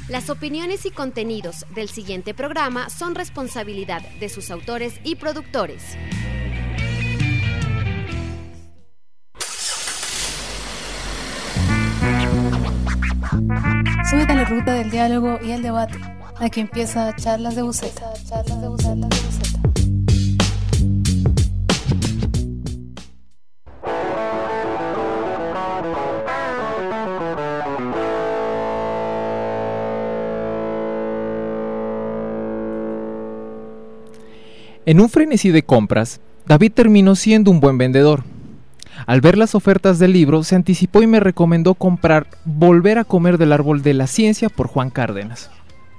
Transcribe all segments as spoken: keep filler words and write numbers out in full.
Las opiniones y contenidos del siguiente programa son responsabilidad de sus autores y productores. Súbete a la ruta del diálogo y el debate. Aquí empieza Charlas de Buceta. Charlas de Buceta. de Buceta. En un frenesí de compras, David terminó siendo un buen vendedor. Al ver las ofertas del libro, se anticipó y me recomendó comprar Volver a comer del árbol de la ciencia por Juan Cárdenas.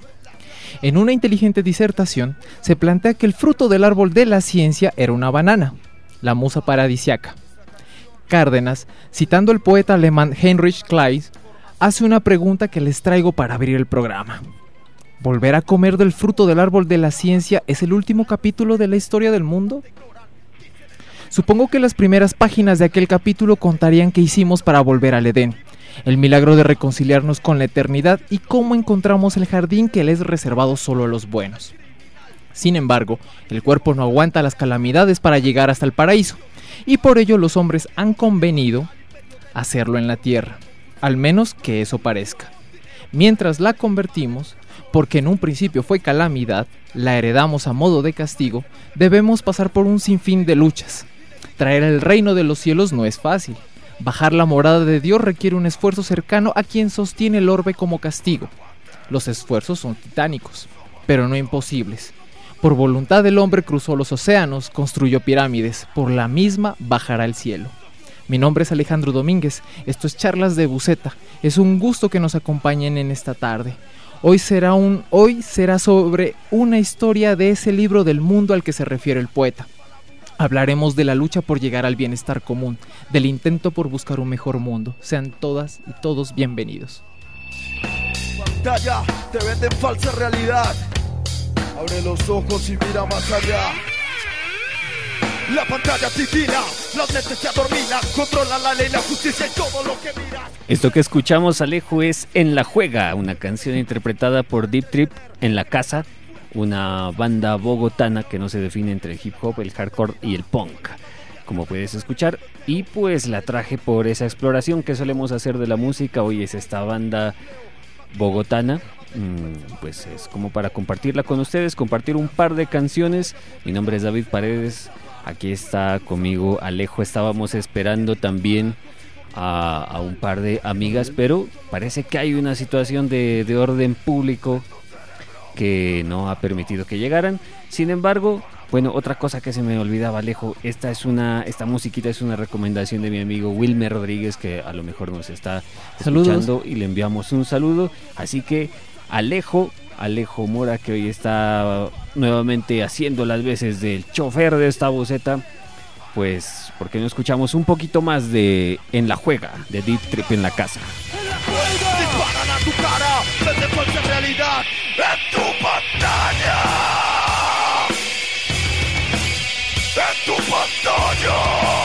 En una inteligente disertación, se plantea que el fruto del árbol de la ciencia era una banana, la musa paradisiaca. Cárdenas, citando al poeta alemán Heinrich Kleist, hace una pregunta que les traigo para abrir el programa. ¿Volver a comer del fruto del árbol de la ciencia es el último capítulo de la historia del mundo? Supongo que las primeras páginas de aquel capítulo contarían qué hicimos para volver al Edén, el milagro de reconciliarnos con la eternidad y cómo encontramos el jardín que le es reservado solo a los buenos. Sin embargo, el cuerpo no aguanta las calamidades para llegar hasta el paraíso, y por ello los hombres han convenido hacerlo en la tierra, al menos que eso parezca. Mientras la convertimos, porque en un principio fue calamidad, la heredamos a modo de castigo, debemos pasar por un sinfín de luchas. Traer el reino de los cielos no es fácil. Bajar la morada de Dios requiere un esfuerzo cercano a quien sostiene el orbe como castigo. Los esfuerzos son titánicos, pero no imposibles. Por voluntad del hombre cruzó los océanos, construyó pirámides, por la misma bajará al cielo. Mi nombre es Alejandro Domínguez, esto es Charlas de Buceta. Es un gusto que nos acompañen en esta tarde. Hoy será, un, hoy será sobre una historia de ese libro del mundo al que se refiere el poeta. Hablaremos de la lucha por llegar al bienestar común, del intento por buscar un mejor mundo. Sean todas y todos bienvenidos. Pantalla, te venden falsa realidad. Abre los ojos y mira más allá. La pantalla titila, los lentes te adormilan, controla la ley, la justicia y todo lo que miras. Esto que escuchamos, Alejo, es En la Juega, una canción interpretada por Deep Trip en la casa, una banda bogotana que no se define entre el hip hop, el hardcore y el punk, como puedes escuchar, y pues la traje por esa exploración que solemos hacer de la música. Hoy es esta banda bogotana, pues es como para compartirla con ustedes, compartir un par de canciones. Mi nombre es David Paredes, aquí está conmigo Alejo. Estábamos esperando también a, a un par de amigas, pero parece que hay una situación de, de orden público que no ha permitido que llegaran. Sin embargo, bueno, otra cosa que se me olvidaba, Alejo, esta es una, esta musiquita es una recomendación de mi amigo Wilmer Rodríguez, que a lo mejor nos está escuchando. Saludos. Y le enviamos un saludo. Así que Alejo, Alejo Mora, que hoy está nuevamente haciendo las veces del chofer de esta buceta, pues, ¿por qué no escuchamos un poquito más de En la Juega, de Deep Trip en la casa? En la juega, disparan a tu cara, vende falsa realidad en tu pantalla. En tu pantalla.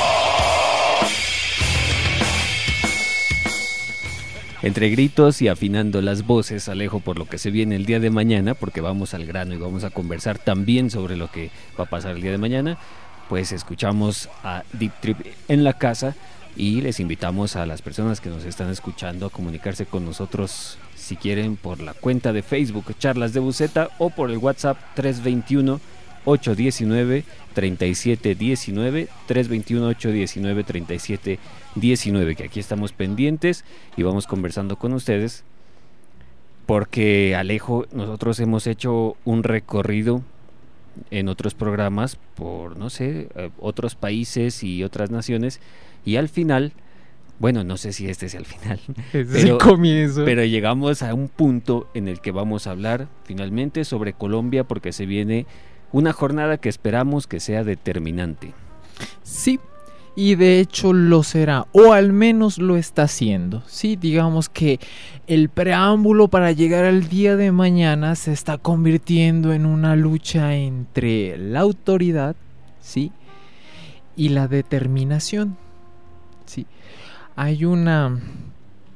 Entre gritos y afinando las voces, Alejo, por lo que se viene el día de mañana, porque vamos al grano y vamos a conversar también sobre lo que va a pasar el día de mañana, pues escuchamos a Deep Trip en la casa y les invitamos a las personas que nos están escuchando a comunicarse con nosotros, si quieren, por la cuenta de Facebook Charlas de Buceta o por el WhatsApp tres dos uno, ocho uno nueve, tres siete uno nueve, tres dos uno, ocho uno nueve, tres siete uno nueve, que aquí estamos pendientes y vamos conversando con ustedes, porque, Alejo, nosotros hemos hecho un recorrido en otros programas por, no sé, otros países y otras naciones, y al final, bueno, no sé si este es el final, es pero, el comienzo. Pero llegamos a un punto en el que vamos a hablar finalmente sobre Colombia, porque se viene una jornada que esperamos que sea determinante. Sí, y de hecho lo será, o al menos lo está haciendo. Sí, digamos que el preámbulo para llegar al día de mañana se está convirtiendo en una lucha entre la autoridad, sí, y la determinación. Sí, hay una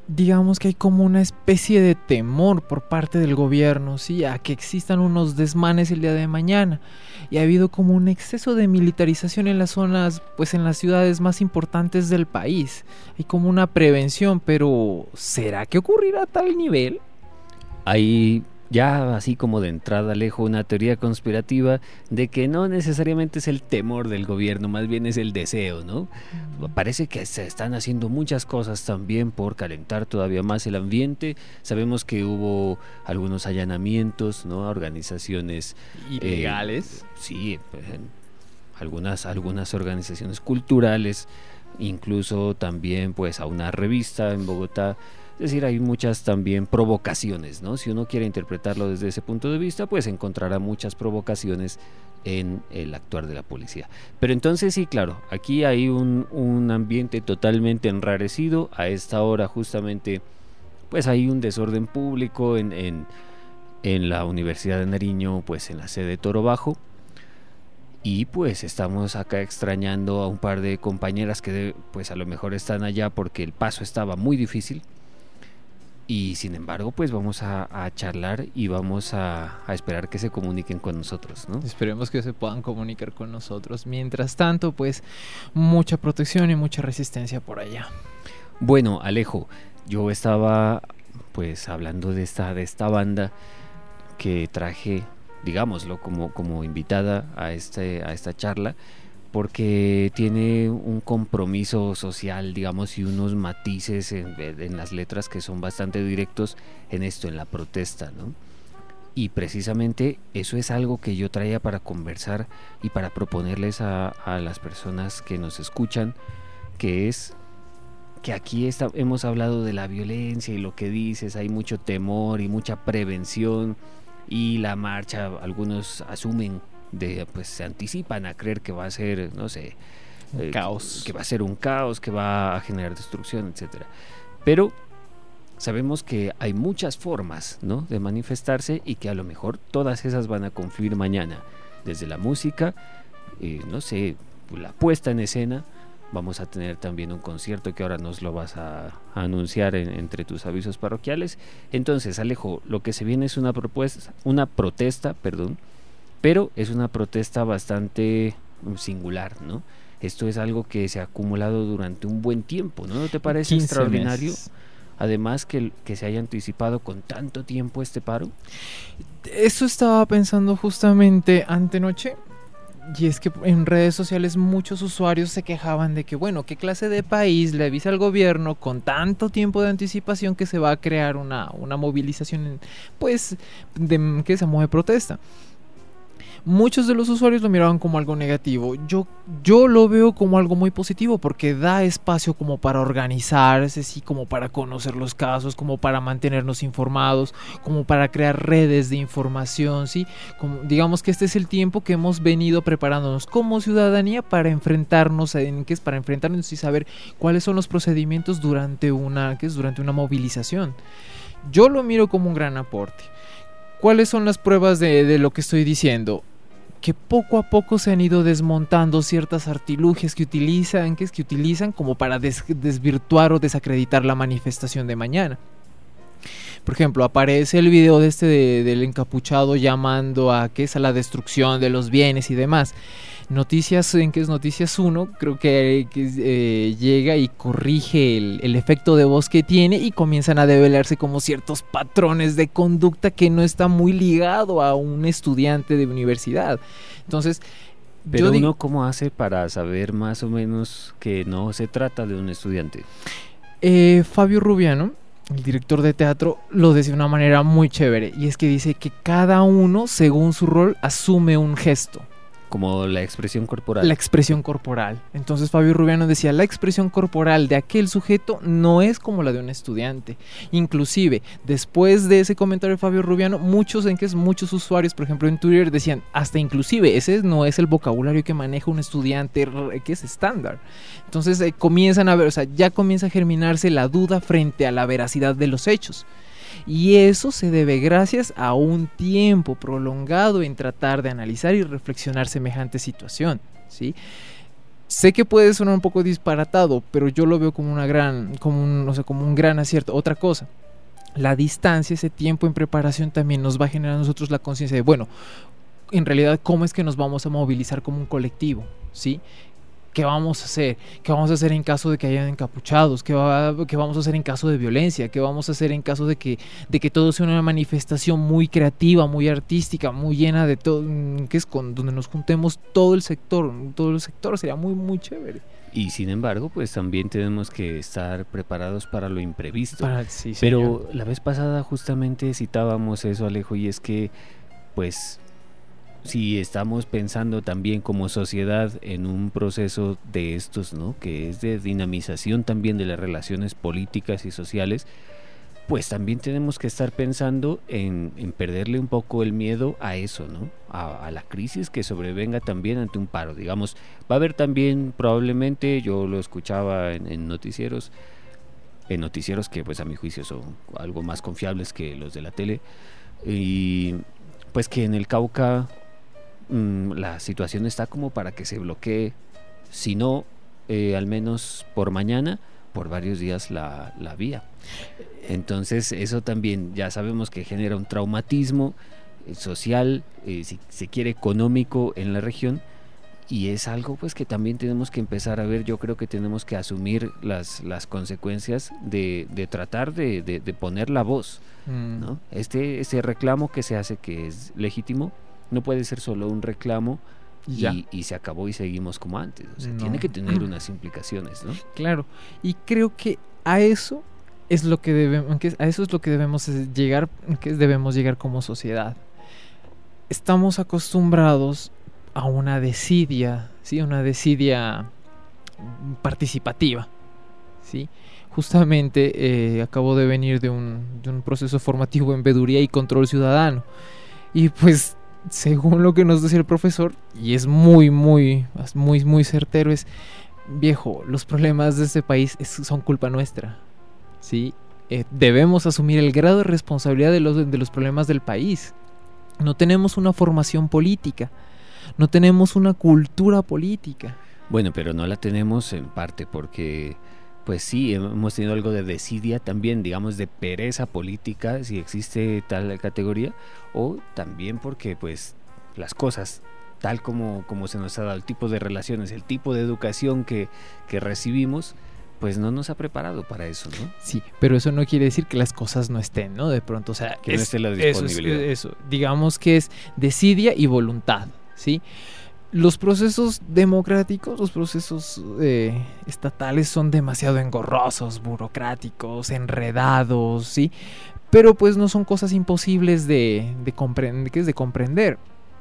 digamos que hay como una especie de temor por parte del gobierno, sí, a que existan unos desmanes el día de mañana, y ha habido como un exceso de militarización en las zonas, pues en las ciudades más importantes del país. Hay como una prevención, pero ¿será que ocurrirá a tal nivel? Hay ya así como de entrada, Alejo, una teoría conspirativa de que no necesariamente es el temor del gobierno, más bien es el deseo, ¿no? Mm. Parece que se están haciendo muchas cosas también por calentar todavía más el ambiente. Sabemos que hubo algunos allanamientos, ¿no? A organizaciones ilegales. Eh, sí, pues, algunas, algunas organizaciones culturales, incluso también pues a una revista en Bogotá. Es decir, hay muchas también provocaciones, ¿no? Si uno quiere interpretarlo desde ese punto de vista, pues encontrará muchas provocaciones en el actuar de la policía. Pero entonces sí, claro, aquí hay un, un ambiente totalmente enrarecido. A esta hora justamente, pues hay un desorden público en, en, en la Universidad de Nariño, pues en la sede de Toro Bajo. Y pues estamos acá extrañando a un par de compañeras que de, pues a lo mejor están allá porque el paso estaba muy difícil. Y sin embargo, pues vamos a, a charlar y vamos a, a esperar que se comuniquen con nosotros, ¿no? Esperemos que se puedan comunicar con nosotros. Mientras tanto, pues mucha protección y mucha resistencia por allá. Bueno, Alejo, yo estaba pues hablando de esta, de esta banda que traje, digámoslo, como, como invitada a, este, a esta charla, porque tiene un compromiso social, digamos, y unos matices en, en las letras que son bastante directos en esto, en la protesta, ¿no? Y precisamente eso es algo que yo traía para conversar y para proponerles a, a las personas que nos escuchan, que es que aquí está, hemos hablado de la violencia y lo que dices, hay mucho temor y mucha prevención, y la marcha, algunos asumen de pues se anticipan a creer que va a ser, no sé, un eh, caos, que va a ser un caos, que va a generar destrucción, etcétera. Pero sabemos que hay muchas formas, ¿no?, de manifestarse, y que a lo mejor todas esas van a confluir mañana, desde la música, eh, no sé, la puesta en escena. Vamos a tener también un concierto que ahora nos lo vas a, a anunciar en, entre tus avisos parroquiales. Entonces, Alejo, lo que se viene es una propuesta, una protesta, perdón, pero es una protesta bastante singular, ¿no? Esto es algo que se ha acumulado durante un buen tiempo, ¿no? ¿No te parece extraordinario? Meses. Además, que, que se haya anticipado con tanto tiempo este paro. Eso estaba pensando justamente antenoche, y es que en redes sociales muchos usuarios se quejaban de que, bueno, ¿qué clase de país le avisa al gobierno con tanto tiempo de anticipación que se va a crear una, una movilización, pues, de, que se mueve protesta? Muchos de los usuarios lo miraban como algo negativo. Yo, yo lo veo como algo muy positivo, porque da espacio como para organizarse, sí, como para conocer los casos, como para mantenernos informados, como para crear redes de información, sí. Como, digamos que este es el tiempo que hemos venido preparándonos como ciudadanía para enfrentarnos, en qué es para enfrentarnos y saber cuáles son los procedimientos durante una, qué es durante una movilización. Yo lo miro como un gran aporte. ¿Cuáles son las pruebas de, de lo que estoy diciendo? Que poco a poco se han ido desmontando ciertas artilugias que utilizan, que es que utilizan como para des, desvirtuar o desacreditar la manifestación de mañana. Por ejemplo, aparece el video de este de, del encapuchado llamando a que es a la destrucción de los bienes y demás. Noticias, en que es Noticias uno, creo que, que eh, llega y corrige el, el efecto de voz que tiene, y comienzan a develarse como ciertos patrones de conducta que no está muy ligado a un estudiante de universidad. Entonces, pero yo uno digo, ¿cómo hace para saber más o menos que no se trata de un estudiante? Eh, Fabio Rubiano, el director de teatro, lo dice de una manera muy chévere, y es que dice que cada uno, según su rol, asume un gesto. Como la expresión corporal. La expresión corporal. Entonces Fabio Rubiano decía, la expresión corporal de aquel sujeto no es como la de un estudiante. Inclusive, después de ese comentario de Fabio Rubiano, muchos en que es muchos usuarios, por ejemplo en Twitter, decían, hasta inclusive ese no es el vocabulario que maneja un estudiante que es estándar. Entonces eh, comienzan a ver, o sea, ya comienza a germinarse la duda frente a la veracidad de los hechos. Y eso se debe gracias a un tiempo prolongado en tratar de analizar y reflexionar semejante situación, ¿sí? Sé que puede sonar un poco disparatado, pero yo lo veo como una gran, como un, o sea, como un gran acierto. Otra cosa, la distancia, ese tiempo en preparación también nos va a generar a nosotros la conciencia de, bueno, en realidad, ¿cómo es que nos vamos a movilizar como un colectivo? ¿Sí? ¿Qué vamos a hacer? ¿Qué vamos a hacer en caso de que hayan encapuchados? ¿Qué, va, qué vamos a hacer en caso de violencia? ¿Qué vamos a hacer en caso de que, de que todo sea una manifestación muy creativa, muy artística, muy llena de todo, que es con donde nos juntemos todo el sector, todo el sector sería muy, muy chévere. Y sin embargo, pues también tenemos que estar preparados para lo imprevisto. Para, sí, Pero señor. la vez pasada justamente citábamos eso, Alejo, y es que, pues, si estamos pensando también como sociedad en un proceso de estos, ¿no?, que es de dinamización también de las relaciones políticas y sociales, pues también tenemos que estar pensando en, en perderle un poco el miedo a eso, ¿no?, a, a la crisis que sobrevenga también ante un paro. Digamos, va a haber también probablemente, yo lo escuchaba en, en noticieros, en noticieros que pues a mi juicio son algo más confiables que los de la tele, y pues que en el Cauca la situación está como para que se bloquee, si no, eh, al menos por mañana, por varios días la, la vía. Entonces eso también ya sabemos que genera un traumatismo eh, social, eh, si se quiere económico en la región, y es algo pues que también tenemos que empezar a ver. Yo creo que tenemos que asumir las, las consecuencias de, de tratar de, de, de poner la voz, mm. ¿no? Este, este reclamo que se hace, que es legítimo, no puede ser solo un reclamo y, y se acabó y seguimos como antes. O sea, no. Tiene que tener unas implicaciones, ¿no? Claro, y creo que a eso es lo que debemos, a eso es lo que debemos llegar, que debemos llegar como sociedad. Estamos acostumbrados a una desidia, ¿sí? Una desidia participativa, ¿sí? Justamente eh, acabo de venir de un, de un proceso formativo en veeduría y control ciudadano, y pues según lo que nos decía el profesor, y es muy, muy, muy, muy certero, es, viejo, los problemas de este país es, son culpa nuestra, ¿sí? Eh, debemos asumir el grado de responsabilidad de los, de los problemas del país. No tenemos una formación política, no tenemos una cultura política. Bueno, pero no la tenemos en parte porque, pues sí, hemos tenido algo de desidia también, digamos, de pereza política, si existe tal categoría, o también porque, pues, las cosas, tal como, como se nos ha dado, el tipo de relaciones, el tipo de educación que, que recibimos, pues no nos ha preparado para eso, ¿no? Sí, pero eso no quiere decir que las cosas no estén, ¿no? De pronto, o sea, que es, no esté la disponibilidad. Eso, es, eso, digamos que es desidia y voluntad, ¿sí? Los procesos democráticos, los procesos eh, estatales son demasiado engorrosos, burocráticos, enredados, ¿sí? Pero pues no son cosas imposibles de, de, comprend- de comprender.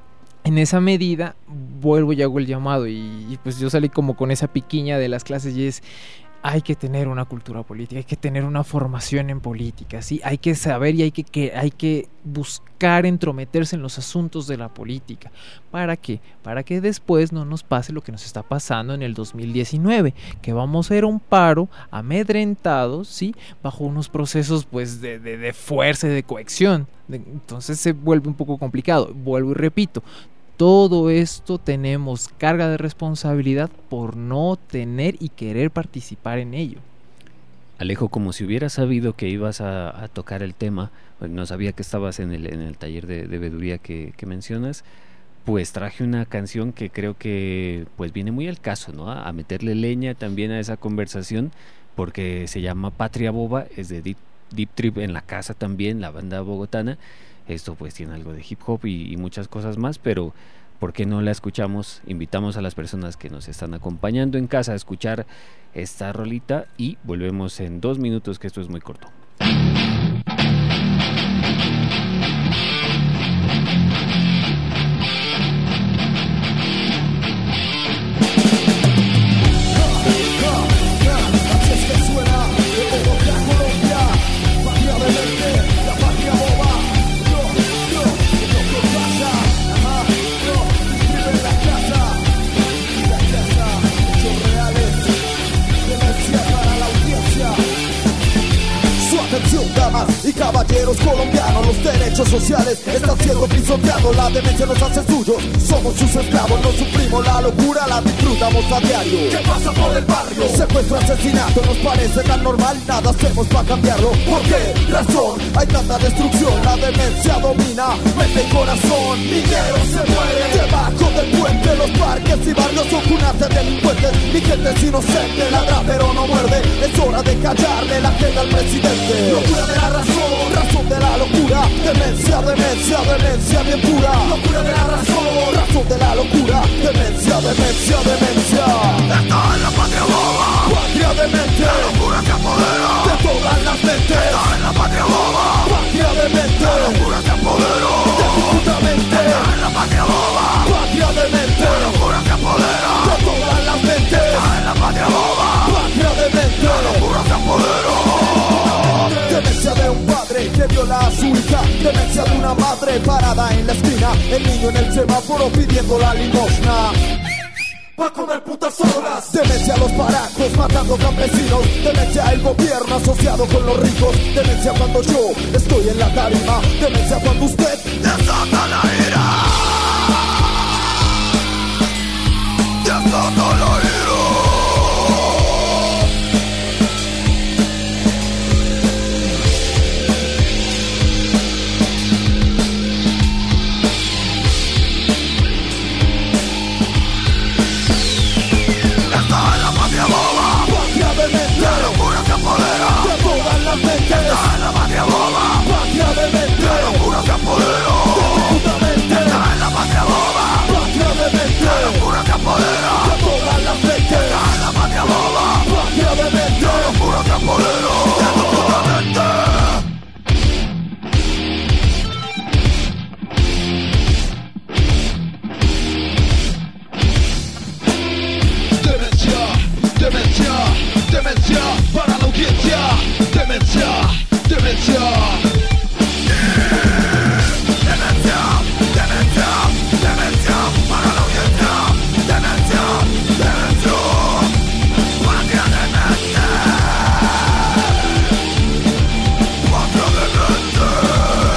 En esa medida, vuelvo y hago el llamado, y, y pues yo salí como con esa piquiña de las clases, y es, hay que tener una cultura política, hay que tener una formación en política, ¿sí? Hay que saber y hay que, que, hay que buscar entrometerse en los asuntos de la política. ¿Para qué? Para que después no nos pase lo que nos está pasando en el dos mil diecinueve, que vamos a ir a un paro amedrentados, ¿sí? Bajo unos procesos pues de, de, de fuerza y de cohección. De, entonces se vuelve un poco complicado. Vuelvo y repito, todo esto tenemos carga de responsabilidad por no tener y querer participar en ello. Alejo, como si hubieras sabido que ibas a, a tocar el tema, bueno, no sabía que estabas en el, en el taller de, de veeduría que, que mencionas, pues traje una canción que creo que pues viene muy al caso, ¿no? A, a meterle leña también a esa conversación, porque se llama Patria Boba, es de Deep, Deep Trip en la casa también, la banda bogotana. Esto pues tiene algo de hip hop y, y muchas cosas más, pero ¿por qué no la escuchamos? Invitamos a las personas que nos están acompañando en casa a escuchar esta rolita y volvemos en dos minutos, que esto es muy corto. damas y caballeros colombianos. Los derechos sociales están siendo pisoteados. La demencia nos hace suyos, somos sus esclavos. No sufrimos la locura, la disfrutamos a diario. ¿Qué pasa por el barrio? Secuestro, asesinato, nos parece tan normal. Nada hacemos para cambiarlo. ¿Por qué razón hay tanta destrucción? La demencia domina mente y corazón. Niñeros se mueren debajo del puente. Los parques y barrios son cunas de delincuentes. Mi gente es inocente, ladra pero no muerde. Es hora de callarle la agenda al presidente. Locura de la razón, razón de la locura. Demencia, demencia, demencia bien pura. Locura de la razón, razón de la locura. Demencia, demencia, demencia. Esta es la patria boba, patria demente. La locura que apodera de todas las mentes. Esta es la patria boba, patria demente. La locura que apodera de tu puta mente. Esta es la patria boba, patria demente. La locura que apodera de todas las mentes. Esta es la patria boba, patria demente. La locura que apodera. Demencia de un padre que viola a su hija. Demencia de una madre parada en la esquina. El niño en el semáforo pidiendo la limosna pa' comer putas horas. Demencia a los paracos matando campesinos. Demencia el gobierno asociado con los ricos. Demencia cuando yo estoy en la tarima. Demencia cuando usted desata la ira. Desata la ira. La locura que apodera de todas las mentes. Esta es la patria boba, patria demente. La locura que apodera de tu puta mente. Esta es la patria boba, patria demente. La locura que apodera de todas las mentes. Esta es la patria boba, patria demente. La locura que apodera de tu puta mente. Demencia, demencia, demencia para la audiencia. Demencia, demencia. Demencia, demencia, demencia para la audiencia. Demencia, demencia. Patria demente. Patria demente.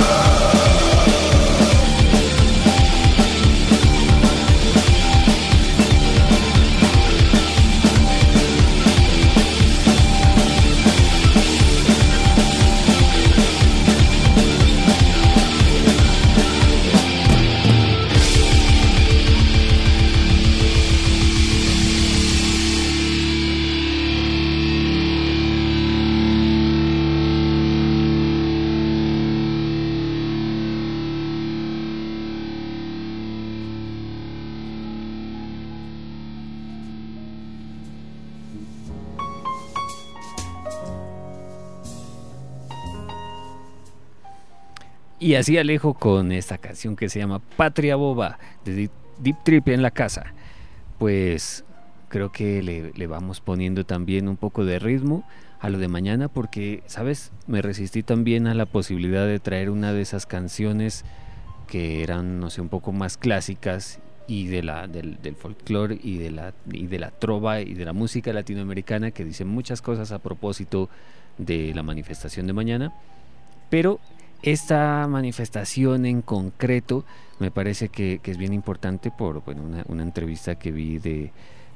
Y así Alejo con esta canción que se llama Patria Boba de Deep, Deep Trip en la casa. Pues creo que le, le vamos poniendo también un poco de ritmo a lo de mañana, porque, ¿sabes? Me resistí también a la posibilidad de traer una de esas canciones que eran, no sé, un poco más clásicas y de la, del, del folclore y de la, y de la trova y de la música latinoamericana, que dicen muchas cosas a propósito de la manifestación de mañana, pero esta manifestación en concreto me parece que, que es bien importante por bueno, una, una entrevista que vi de,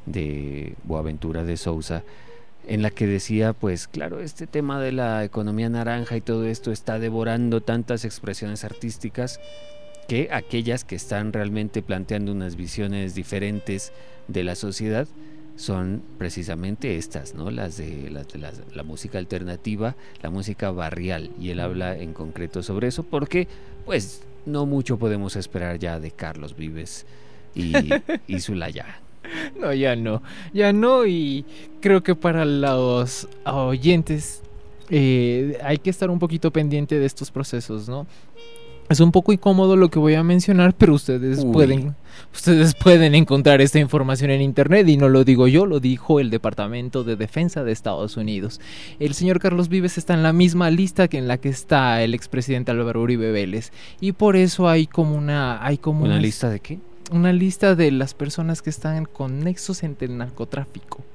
de Boaventura de Sousa, en la que decía, pues claro, este tema de la economía naranja y todo esto está devorando tantas expresiones artísticas, que aquellas que están realmente planteando unas visiones diferentes de la sociedad son precisamente estas, ¿no? Las de, las de las, la música alternativa, la música barrial, y él habla en concreto sobre eso, porque pues no mucho podemos esperar ya de Carlos Vives y, y Zulaya. No, ya no, ya no, y creo que para los oyentes eh, hay que estar un poquito pendiente de estos procesos, ¿no? Es un poco incómodo lo que voy a mencionar, pero ustedes Uy. pueden ustedes pueden encontrar esta información en internet, y no lo digo yo, lo dijo el Departamento de Defensa de Estados Unidos. El señor Carlos Vives está en la misma lista que en la que está el expresidente Álvaro Uribe Vélez, y por eso hay como una hay como ¿Una unas, lista de qué? Una lista de las personas que están con nexos entre el narcotráfico.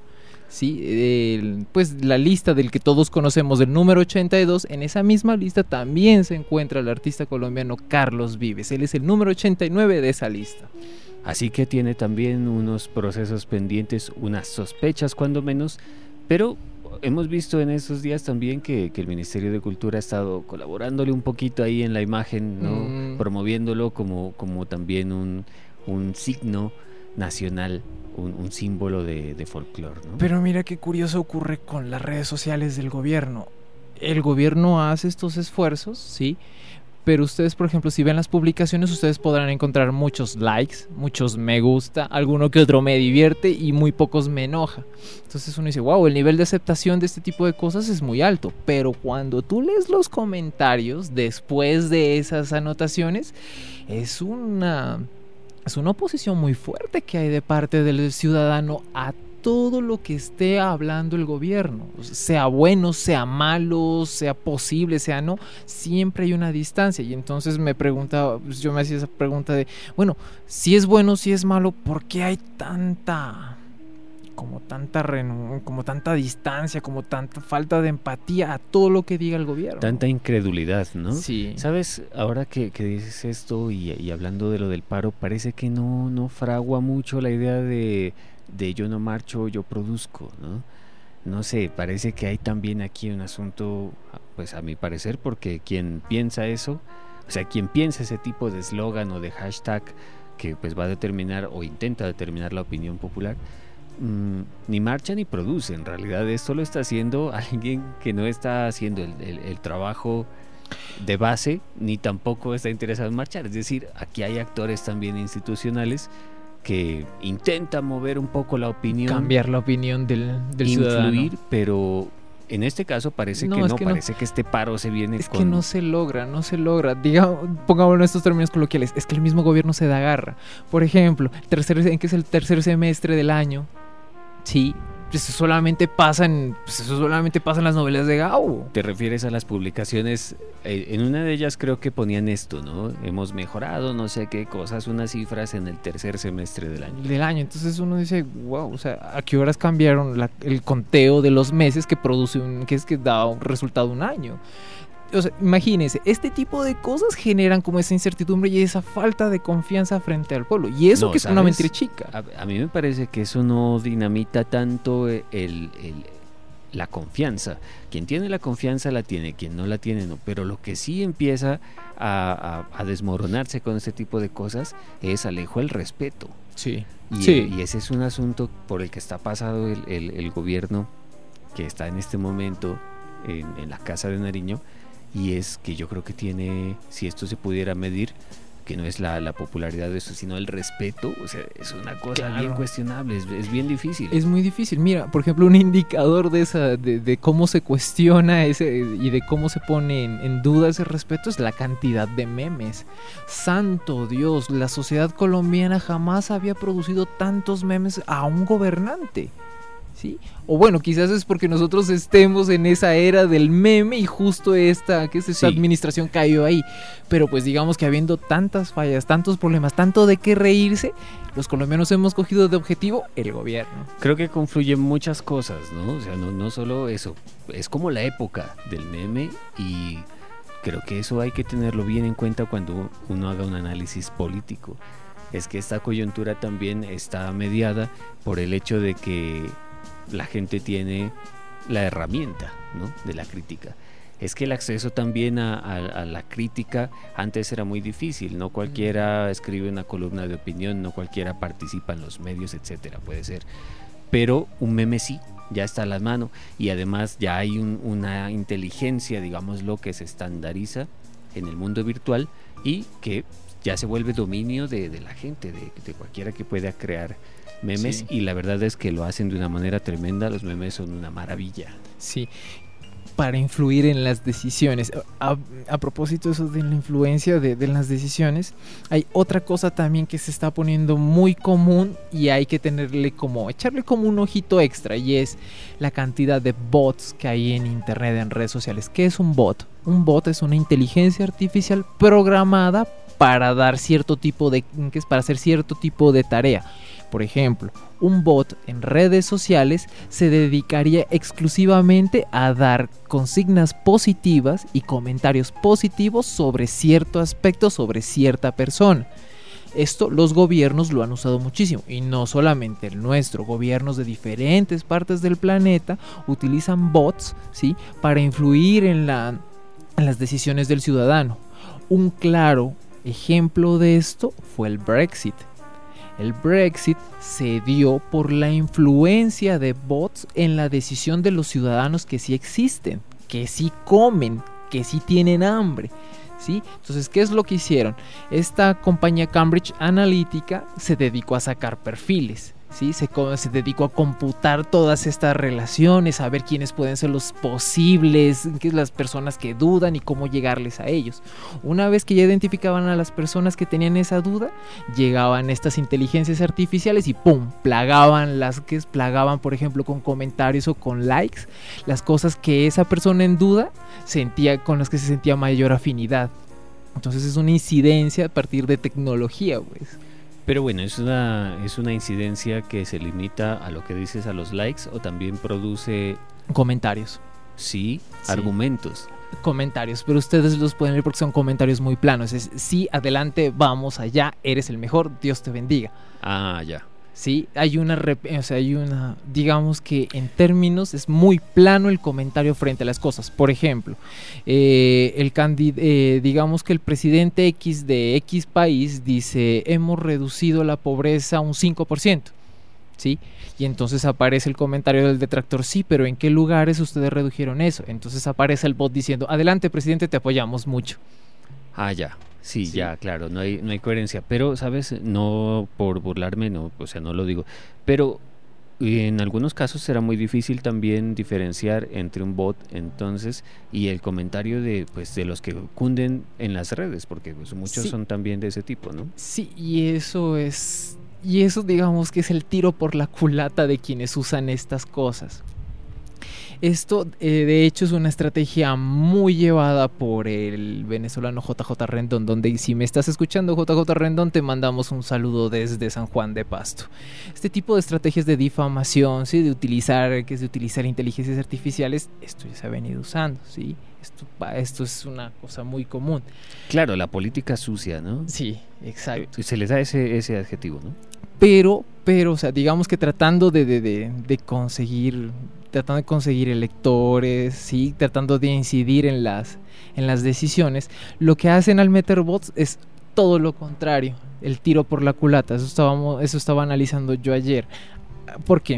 Sí, el, pues la lista del que todos conocemos, del número ochenta y dos, en esa misma lista también se encuentra el artista colombiano Carlos Vives. Él es el número ochenta y nueve de esa lista. Así que tiene también unos procesos pendientes, unas sospechas cuando menos, pero hemos visto en estos días también que, que el Ministerio de Cultura ha estado colaborándole un poquito ahí en la imagen, ¿no? Mm. Promoviéndolo como, como también un, un signo nacional, un, un símbolo de, de folclore, ¿no? Pero mira qué curioso ocurre con las redes sociales del gobierno. El gobierno hace estos esfuerzos, sí, pero ustedes, por ejemplo, si ven las publicaciones, ustedes podrán encontrar muchos likes, muchos me gusta, alguno que otro me divierte y muy pocos me enoja. Entonces uno dice, wow, el nivel de aceptación de este tipo de cosas es muy alto, pero cuando tú lees los comentarios después de esas anotaciones, es una... Es una oposición muy fuerte que hay de parte del ciudadano a todo lo que esté hablando el gobierno, sea bueno, sea malo, sea posible, sea no, siempre hay una distancia. Y entonces me preguntaba, pues yo me hacía esa pregunta de, bueno, si es bueno, si es malo, ¿por qué hay tanta, como tanta renu- como tanta distancia, como tanta falta de empatía a todo lo que diga el gobierno? Tanta incredulidad, ¿no? Sí. ¿Sabes? Ahora que, que dices esto y, y hablando de lo del paro, parece que no, no fragua mucho la idea de, de yo no marcho, yo produzco, ¿no? No sé, parece que hay también aquí un asunto, pues a mi parecer, porque quien piensa eso, o sea, quien piensa ese tipo de eslogan o de hashtag que pues va a determinar o intenta determinar la opinión popular, Mm, ni marcha ni produce. En realidad esto lo está haciendo alguien que no está haciendo el, el, el trabajo de base, ni tampoco está interesado en marchar. Es decir, aquí hay actores también institucionales que intentan mover un poco la opinión, cambiar la opinión del, del influir, ciudadano. Pero en este caso parece no, que no, que parece no. que este paro se viene es con... que no se logra, no se logra. Digamos, pongámoslo en estos términos coloquiales, es que el mismo gobierno se da garra. Por ejemplo, tercer, en que es el tercer semestre del año, sí, eso solamente pasa en, pues eso solamente pasa en las novelas de Gao. ¿Te refieres a las publicaciones? Eh, en una de ellas creo que ponían esto, ¿no? Hemos mejorado no sé qué cosas, unas cifras en el tercer semestre del año. Del año, entonces uno dice, wow, o sea, ¿a qué horas cambiaron la, el conteo de los meses que produce un, que es que da un resultado un año? O sea, imagínense, este tipo de cosas generan como esa incertidumbre y esa falta de confianza frente al pueblo. Y eso no, que es ¿sabes? una mentira chica. A, a mí me parece que eso no dinamita tanto el, el, la confianza. Quien tiene la confianza la tiene, quien no la tiene no. Pero lo que sí empieza a, a, a desmoronarse con este tipo de cosas es, Alejo, el respeto. Sí. Y, sí. y ese es un asunto por el que está pasado el, el, el gobierno que está en este momento en, en la Casa de Nariño. Y es que yo creo que tiene, si esto se pudiera medir, que no es la, la popularidad de eso, sino el respeto, o sea, es una cosa claro. bien cuestionable, es, es bien difícil. Es muy difícil. Mira, por ejemplo, un indicador de esa, de, de cómo se cuestiona ese y de cómo se pone en, en duda ese respeto es la cantidad de memes. Santo Dios, la sociedad colombiana jamás había producido tantos memes a un gobernante. ¿Sí? O bueno, quizás es porque nosotros estemos en esa era del meme y justo esta, que es esta sí. administración cayó ahí. Pero pues digamos que habiendo tantas fallas, tantos problemas, tanto de qué reírse, los colombianos hemos cogido de objetivo el gobierno. Creo que confluyen muchas cosas, ¿no? O sea, no, no solo eso, es como la época del meme y creo que eso hay que tenerlo bien en cuenta cuando uno haga un análisis político. Es que esta coyuntura también está mediada por el hecho de que la gente tiene la herramienta, ¿no?, de la crítica. Es que el acceso también a, a, a la crítica antes era muy difícil, no cualquiera escribe una columna de opinión, no cualquiera participa en los medios, etcétera, puede ser. Pero un meme sí, ya está a la mano y además ya hay un, una inteligencia, digámoslo, que se estandariza en el mundo virtual y que ya se vuelve dominio de, de la gente, de, de cualquiera que pueda crear memes sí. Y la verdad es que lo hacen de una manera tremenda, los memes son una maravilla. Sí, para influir en las decisiones. A, a propósito de eso de la influencia de, de las decisiones, hay otra cosa también que se está poniendo muy común y hay que tenerle como, echarle como un ojito extra y es la cantidad de bots que hay en internet, en redes sociales. ¿Qué es un bot? Un bot es una inteligencia artificial programada para dar cierto tipo de, que es para hacer cierto tipo de tarea. Por ejemplo, un bot en redes sociales se dedicaría exclusivamente a dar consignas positivas y comentarios positivos sobre cierto aspecto, sobre cierta persona. Esto los gobiernos lo han usado muchísimo, y no solamente el nuestro, gobiernos de diferentes partes del planeta utilizan bots, ¿sí?, para influir en, la, en las decisiones del ciudadano. Un claro ejemplo de esto fue el Brexit. El Brexit se dio por la influencia de bots en la decisión de los ciudadanos que sí existen, que sí comen, que sí tienen hambre, ¿sí? Entonces, ¿qué es lo que hicieron? Esta compañía Cambridge Analytica se dedicó a sacar perfiles, ¿sí? Se, se dedicó a computar todas estas relaciones, a ver quiénes pueden ser los posibles, qué es las personas que dudan y cómo llegarles a ellos. Una vez que ya identificaban a las personas que tenían esa duda, llegaban estas inteligencias artificiales y ¡pum!, plagaban las que es, plagaban, por ejemplo, con comentarios o con likes, las cosas que esa persona en duda sentía, con las que se sentía mayor afinidad. Entonces es una incidencia a partir de tecnología, pues. Pero bueno, ¿es una, es una incidencia que se limita a lo que dices, a los likes, o también produce comentarios? Sí, sí. argumentos. Comentarios, pero ustedes los pueden leer porque son comentarios muy planos. Es sí, adelante, vamos allá, eres el mejor, Dios te bendiga. Ah, ya. Sí, hay una, o sea, hay una, digamos que en términos es muy plano el comentario frente a las cosas. Por ejemplo, eh, el candid, eh, digamos que el presidente X de X país dice, hemos reducido la pobreza un cinco por ciento, ¿sí? Y entonces aparece el comentario del detractor, sí, pero ¿en qué lugares ustedes redujeron eso? Entonces aparece el bot diciendo, adelante presidente, te apoyamos mucho. Ah, ya. Sí, sí, ya, claro, no hay, no hay coherencia, pero, ¿sabes? No por burlarme, no, o sea, no lo digo, pero en algunos casos será muy difícil también diferenciar entre un bot, entonces, y el comentario de, pues, de los que cunden en las redes, porque pues, muchos sí. son también de ese tipo, ¿no? Sí, y eso es, y eso digamos que es el tiro por la culata de quienes usan estas cosas. Esto eh, de hecho es una estrategia muy llevada por el venezolano J J Rendón, donde si me estás escuchando, J J Rendón, te mandamos un saludo desde San Juan de Pasto. Este tipo de estrategias de difamación, ¿sí?, de utilizar, que es de utilizar inteligencias artificiales, esto ya se ha venido usando, ¿sí? Esto, esto es una cosa muy común. Claro, la política sucia, ¿no? Sí, exacto. Se les da ese, ese adjetivo, ¿no? Pero, pero, o sea, digamos que tratando de, de, de, de conseguir... tratando de conseguir electores, ¿sí?, tratando de incidir en las, en las decisiones, lo que hacen al meter bots es todo lo contrario, el tiro por la culata. Eso estábamos, eso estaba analizando yo ayer. ¿Por qué?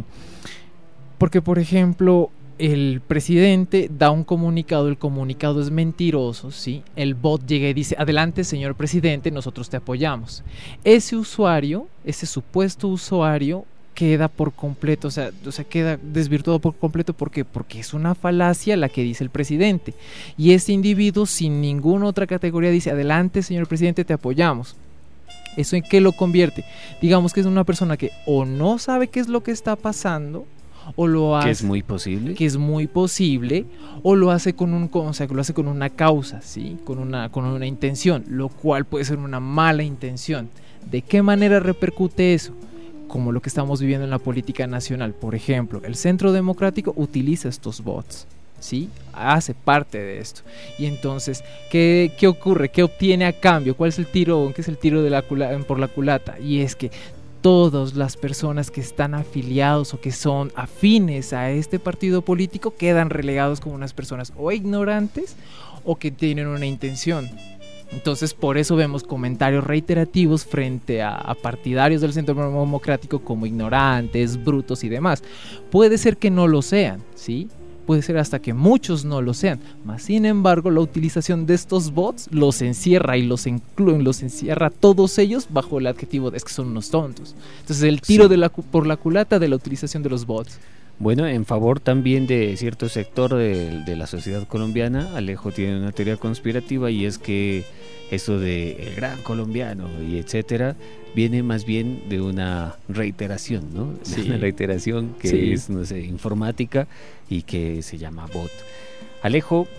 Porque, por ejemplo, el presidente da un comunicado, el comunicado es mentiroso, ¿sí? El bot llega y dice, adelante señor presidente, nosotros te apoyamos. Ese usuario, ese supuesto usuario, queda por completo, o sea, o sea, queda desvirtuado por completo. ¿Por qué? Porque es una falacia la que dice el presidente. Y este individuo sin ninguna otra categoría dice, adelante señor presidente, te apoyamos. ¿Eso en qué lo convierte? Digamos que es una persona que o no sabe qué es lo que está pasando, o lo hace, que es muy posible, que es muy posible, o lo hace con un, o sea, lo hace con una causa, ¿sí?, con una, con una intención, lo cual puede ser una mala intención. ¿De qué manera repercute eso? Como lo que estamos viviendo en la política nacional. Por ejemplo, el Centro Democrático utiliza estos bots, ¿sí? Hace parte de esto. Y entonces, ¿qué, qué ocurre? ¿Qué obtiene a cambio? ¿Cuál es el tiro? ¿Qué es el tiro de la cula, por la culata? Y es que todas las personas que están afiliados o que son afines a este partido político quedan relegados como unas personas o ignorantes o que tienen una intención. Entonces por eso vemos comentarios reiterativos frente a, a partidarios del Centro Democrático como ignorantes, brutos y demás. Puede ser que no lo sean, ¿sí? Puede ser hasta que muchos no lo sean, mas sin embargo la utilización de estos bots los encierra y los incluye, los encierra todos ellos bajo el adjetivo de es que son unos tontos. Entonces el tiro sí. de la, por la culata de la utilización de los bots. Bueno, en favor también de cierto sector de, de la sociedad colombiana, Alejo tiene una teoría conspirativa, y es que eso de el gran colombiano y etcétera viene más bien de una reiteración, ¿no? Sí. Una reiteración que sí. es, no sé, informática y que se llama bot. Alejo,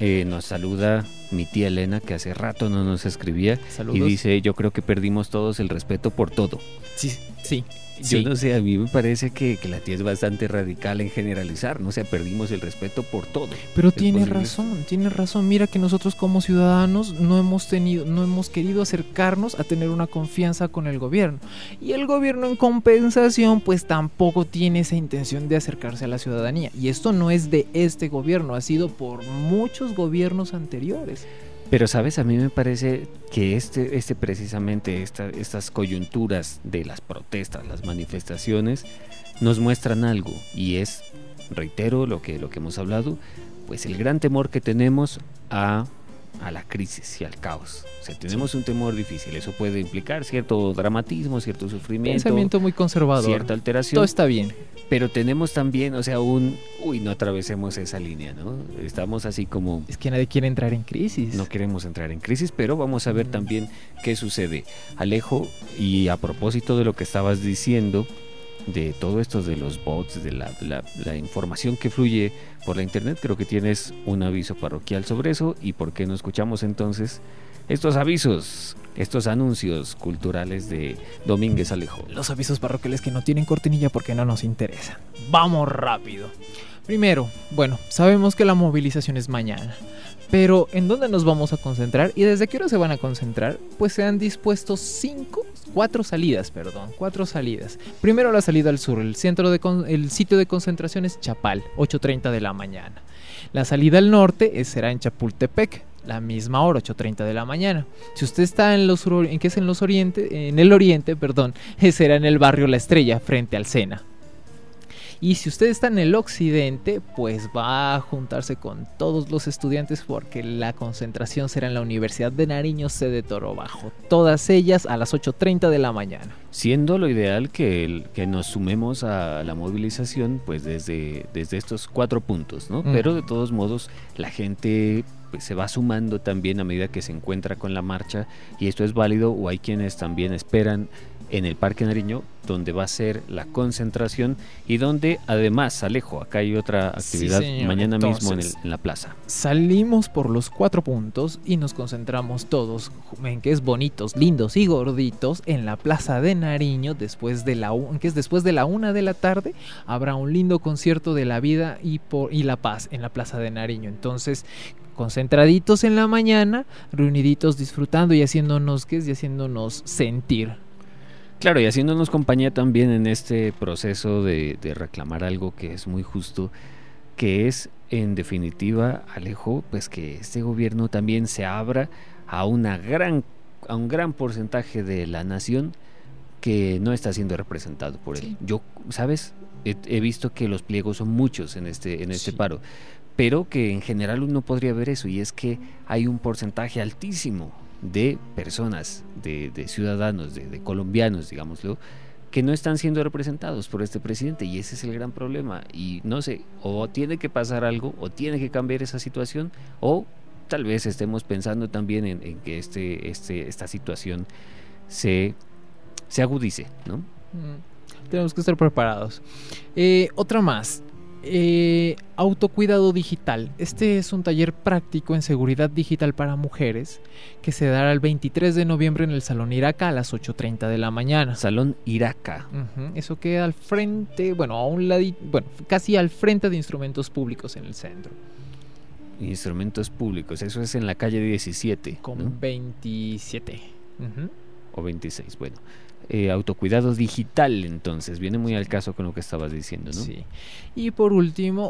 Eh, nos saluda mi tía Elena, que hace rato no nos escribía. Saludos. Y dice, yo creo que perdimos todos el respeto por todo. Sí, sí. Yo sí. no sé, a mí me parece que, que la tía es bastante radical en generalizar, no sé, perdimos el respeto por todo. Pero ¿Es tiene posible? razón, tiene razón. Mira que nosotros como ciudadanos no hemos tenido, no hemos querido acercarnos a tener una confianza con el gobierno. Y el gobierno en compensación pues tampoco tiene esa intención de acercarse a la ciudadanía. Y esto no es de este gobierno, ha sido por muchos gobiernos anteriores. Pero sabes, a mí me parece que este, este precisamente esta, estas coyunturas de las protestas, las manifestaciones, nos muestran algo, y es, reitero lo que, lo que hemos hablado, pues el gran temor que tenemos a, a la crisis y al caos. O sea, tenemos sí. un temor difícil, eso puede implicar cierto dramatismo, cierto sufrimiento, pensamiento muy conservador, cierta alteración. Todo está bien. Pero tenemos también, o sea, un, uy, no atravesemos esa línea, ¿no? Estamos así como... Es que nadie quiere entrar en crisis. No queremos entrar en crisis, pero vamos a ver mm. también qué sucede. Alejo, y a propósito de lo que estabas diciendo, de todo esto de los bots, de la, la, la información que fluye por la internet, creo que tienes un aviso parroquial sobre eso, y por qué no escuchamos entonces estos avisos, estos anuncios culturales de Domínguez Alejo. Los avisos parroquiales que no tienen cortinilla porque no nos interesan. Vamos rápido. Primero, bueno, sabemos que la movilización es mañana, pero ¿en dónde nos vamos a concentrar y desde qué hora se van a concentrar? Pues se han dispuesto cinco, cuatro salidas, perdón, cuatro salidas. Primero la salida al sur, el centro de con, el sitio de concentración es Chapal, ocho treinta de la mañana. La salida al norte es, será en Chapultepec, la misma hora, ocho treinta de la mañana. Si usted está en los en que es en los oriente, en el oriente, perdón, será en el barrio La Estrella, frente al Sena. Y si usted está en el occidente, pues va a juntarse con todos los estudiantes porque la concentración será en la Universidad de Nariño, sede Toro Bajo. Todas ellas a las ocho treinta de la mañana. Siendo lo ideal que, el, que nos sumemos a la movilización pues desde, desde estos cuatro puntos, ¿no? Mm. Pero de todos modos la gente pues, se va sumando también a medida que se encuentra con la marcha, y esto es válido, o hay quienes también esperan en el Parque Nariño, donde va a ser la concentración y donde además, Alejo, acá hay otra actividad sí, mañana Entonces, mismo en, el, en la plaza. Salimos por los cuatro puntos y nos concentramos todos, en que es bonitos, lindos y gorditos, en la Plaza de Nariño, después de la, que es después de la una de la tarde, habrá un lindo concierto de la vida y, por, y la paz en la Plaza de Nariño. Entonces, concentraditos en la mañana, reuniditos disfrutando y haciéndonos, ¿qué es? Y haciéndonos sentir. Claro, y haciéndonos compañía también en este proceso de, de reclamar algo que es muy justo, que es, en definitiva, Alejo, pues que este gobierno también se abra a una gran, a un gran porcentaje de la nación que no está siendo representado por él. Sí. Yo, ¿sabes? He, he visto que los pliegos son muchos en este, en este sí. paro, pero que en general uno podría ver eso, y es que hay un porcentaje altísimo de personas, de, de ciudadanos, de, de colombianos, digámoslo, que no están siendo representados por este presidente, y ese es el gran problema. Y no sé, o tiene que pasar algo, o tiene que cambiar esa situación, o tal vez estemos pensando también en, en que este, este, esta situación se, se agudice, ¿no? Mm, tenemos que estar preparados. Eh, otra más. Eh, autocuidado digital. Este es un taller práctico en seguridad digital para mujeres que se dará el veintitrés de noviembre en el Salón Iraca a las ocho treinta de la mañana. Salón Iraca. Uh-huh. Eso queda al frente, bueno, a un lado, bueno, casi al frente de Instrumentos Públicos en el centro. Instrumentos Públicos, eso es en la calle diecisiete. Con ¿no? veintisiete. Uh-huh. O veintiséis, bueno. Eh, autocuidado digital, entonces viene muy al caso con lo que estabas diciendo, ¿no? Sí. Y por último,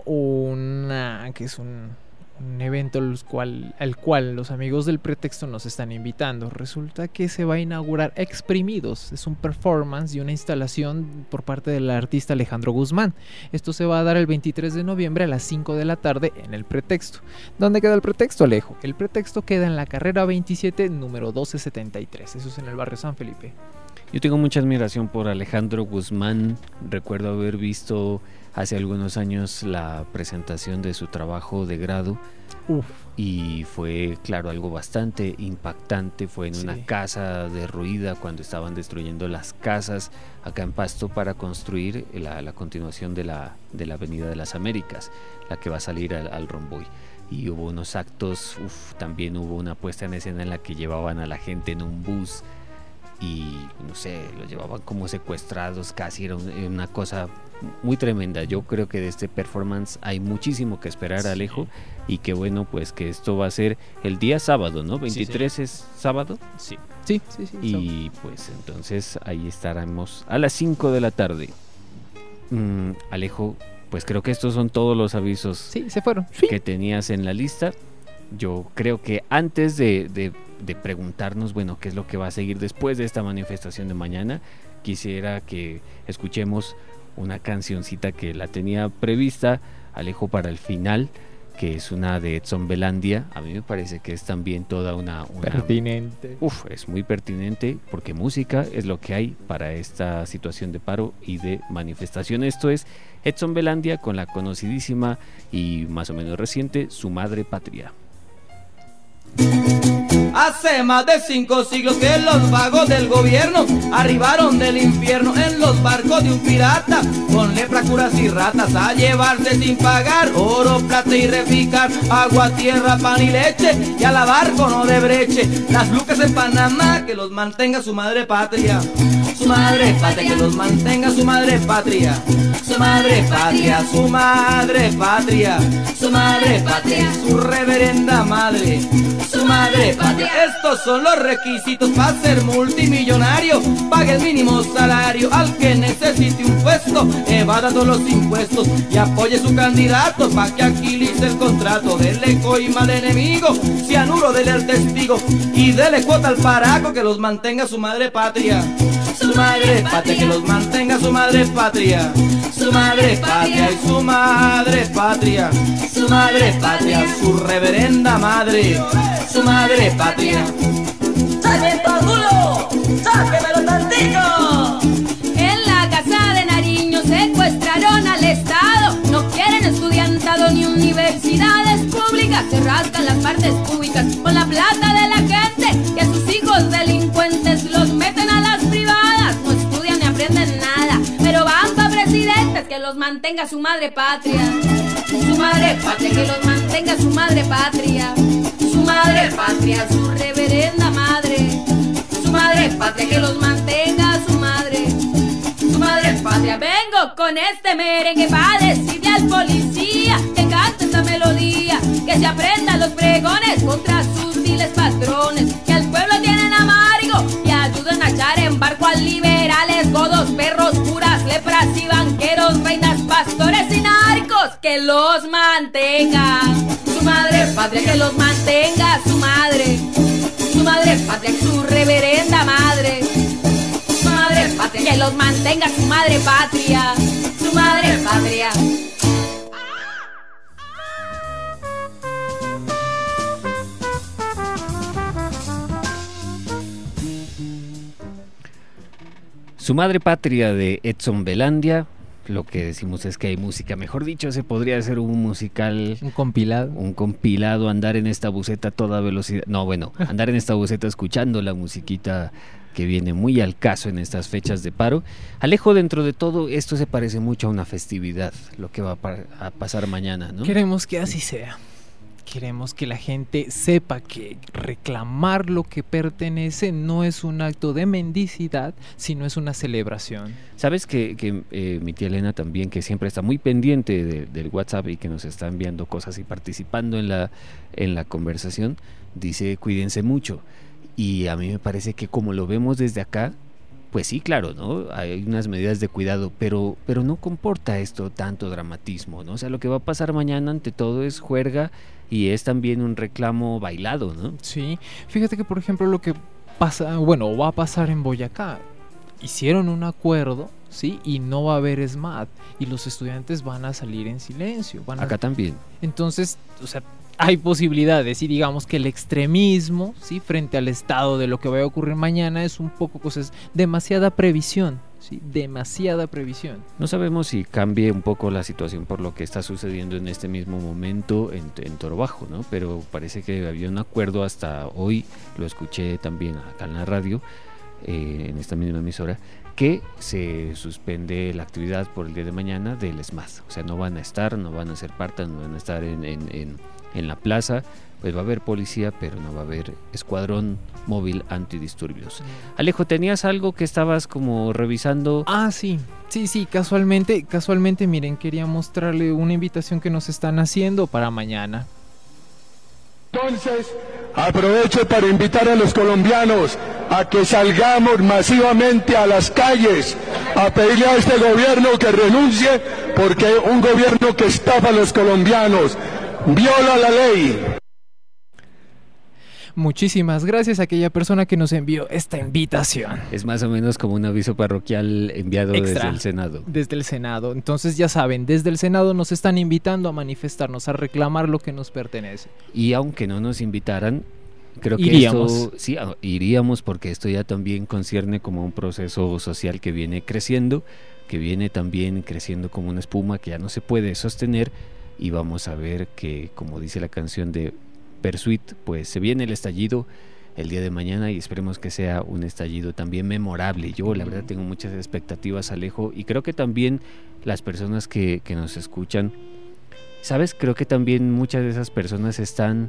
una que es un, un evento al cual, al cual los amigos del Pretexto nos están invitando. Resulta que se va a inaugurar Exprimidos. Es un performance y una instalación por parte del artista Alejandro Guzmán. Esto se va a dar el veintitrés de noviembre a las cinco de la tarde en el Pretexto. ¿Dónde queda el Pretexto, Alejo? El Pretexto queda en la carrera veintisiete, número doce setenta y tres. Eso es en el barrio San Felipe. Yo tengo mucha admiración por Alejandro Guzmán. Recuerdo haber visto hace algunos años la presentación de su trabajo de grado. Uf. Y fue, claro, algo bastante impactante. Fue en sí. una casa derruida cuando estaban destruyendo las casas acá en Pasto para construir la, la continuación de la, de la Avenida de las Américas, la que va a salir al, al Romboy. y hubo unos actos, uf, también hubo una puesta en escena en la que llevaban a la gente en un bus y no sé, los llevaban como secuestrados casi, era una cosa muy tremenda. Yo creo que de este performance hay muchísimo que esperar, sí. Alejo, y que bueno, pues que esto va a ser el día sábado, ¿no? veintitrés sí, es sábado. Sí, sí, sí, sí. Y pues entonces ahí estaremos a las cinco de la tarde. Mm, Alejo, pues creo que estos son todos los avisos sí, se fueron. que tenías en la lista. Yo creo que antes de, de, de preguntarnos, bueno, qué es lo que va a seguir después de esta manifestación de mañana, quisiera que escuchemos una cancioncita que la tenía prevista, Alejo, para el final, que es una de Edson Belandia. A mí me parece que es también toda una... una pertinente. Uf, es muy pertinente, porque música es lo que hay para esta situación de paro y de manifestación. Esto es Edson Belandia con la conocidísima y más o menos reciente Su Madre Patria. Hace más de cinco siglos que los vagos del gobierno arribaron del infierno en los barcos de un pirata, con lepra, curas y ratas, a llevarse sin pagar oro, plata y repicar, agua, tierra, pan y leche, y a lavar con Odebreche las lucas en Panamá. Que los mantenga su madre patria, su madre patria, que los mantenga su madre patria, su madre patria, su madre patria, su madre patria, su reverenda madre, su madre patria. Estos son los requisitos para ser multimillonario. Pague el mínimo salario al que necesite un puesto, evada todos los impuestos y apoye su candidato pa' que agilice el contrato. Dele coima al enemigo, cianuro dele al testigo y dele cuota al paraco. Que los mantenga su madre patria, su madre patria, que los mantenga su madre patria, su madre patria y su madre patria, su madre patria, su reverenda madre, su madre patria. ¡Saquen por culo! ¡Sáquemelo tantito! En la casa de Nariño secuestraron al Estado. No quieren estudiantado ni universidades públicas. Se rascan las partes públicas con la plata de la gente, y a sus hijos delincuentes los meten a las privadas. No estudian ni aprenden nada, pero van pa' presidentes. Que los mantenga su madre patria, su madre patria, que los mantenga su madre patria, su madre patria, su reverenda madre, su madre patria, que los mantenga su madre, su madre patria. Vengo con este merengue pa' decirle al policía que cante esta melodía, que se aprenda los pregones contra sus viles patrones, que al pueblo tienen amargo y ayuden a echar en barco a liberales, godos, perros, curas, lepras y banqueros, reinas, pastores y narcos. Que los mantenga su madre patria, que los mantenga su madre, su madre patria, su reverenda madre, su madre patria, que los mantenga su madre patria, su madre patria. Su Madre Patria de Edson Belandia. Lo que decimos es que hay música, mejor dicho, ese podría ser un musical, un compilado, un compilado, andar en esta buseta a toda velocidad, no, bueno, andar en esta buseta escuchando la musiquita que viene muy al caso en estas fechas de paro. Alejo, dentro de todo esto se parece mucho a una festividad, lo que va a, pa- a pasar mañana, ¿no? Queremos que así sea. Queremos que la gente sepa que reclamar lo que pertenece no es un acto de mendicidad, sino es una celebración. Sabes que, que eh, mi tía Elena también, que siempre está muy pendiente de, del WhatsApp y que nos está enviando cosas y participando en la, en la conversación, dice cuídense mucho. Y a mí me parece que como lo vemos desde acá, pues sí, claro, ¿no? Hay unas medidas de cuidado, pero, pero no comporta esto tanto dramatismo, ¿no? O sea, lo que va a pasar mañana ante todo es juerga y es también un reclamo bailado, ¿no? Sí, fíjate que por ejemplo lo que pasa, bueno, va a pasar en Boyacá, hicieron un acuerdo, ¿sí? Y no va a haber SMAD y los estudiantes van a salir en silencio. Van a... Acá también. Entonces, o sea, hay posibilidades y digamos que el extremismo, ¿sí? Frente al estado de lo que vaya a ocurrir mañana es un poco, cosas, demasiada previsión, ¿sí? Demasiada previsión. No sabemos si cambie un poco la situación por lo que está sucediendo en este mismo momento en, en Toro Bajo, ¿no? Pero parece que había un acuerdo hasta hoy, lo escuché también acá en la radio, eh, en esta misma emisora, que se suspende la actividad por el día de mañana del SMAD. O sea, no van a estar, no van a ser parte, no van a estar en... en, en en la plaza, pues va a haber policía, pero no va a haber escuadrón móvil antidisturbios. Alejo, ¿tenías algo que estabas como revisando? Ah, sí, sí, sí, casualmente, casualmente, miren, quería mostrarle una invitación que nos están haciendo para mañana. Entonces, aprovecho para invitar a los colombianos a que salgamos masivamente a las calles a pedirle a este gobierno que renuncie, porque un gobierno que estafa a los colombianos, viola la ley. Muchísimas gracias a aquella persona que nos envió esta invitación. Es más o menos como un aviso parroquial enviado Extra, desde el Senado. Desde el Senado. Entonces ya saben, desde el Senado nos están invitando a manifestarnos, a reclamar lo que nos pertenece. Y aunque no nos invitaran, creo que iríamos. esto, sí, iríamos, porque esto ya también concierne como un proceso social que viene creciendo, que viene también creciendo como una espuma que ya no se puede sostener, y vamos a ver que, como dice la canción de Persuit, pues se viene el estallido el día de mañana y esperemos que sea un estallido también memorable. Yo la verdad tengo muchas expectativas, Alejo, y creo que también las personas que, que nos escuchan, ¿sabes? Creo que también muchas de esas personas están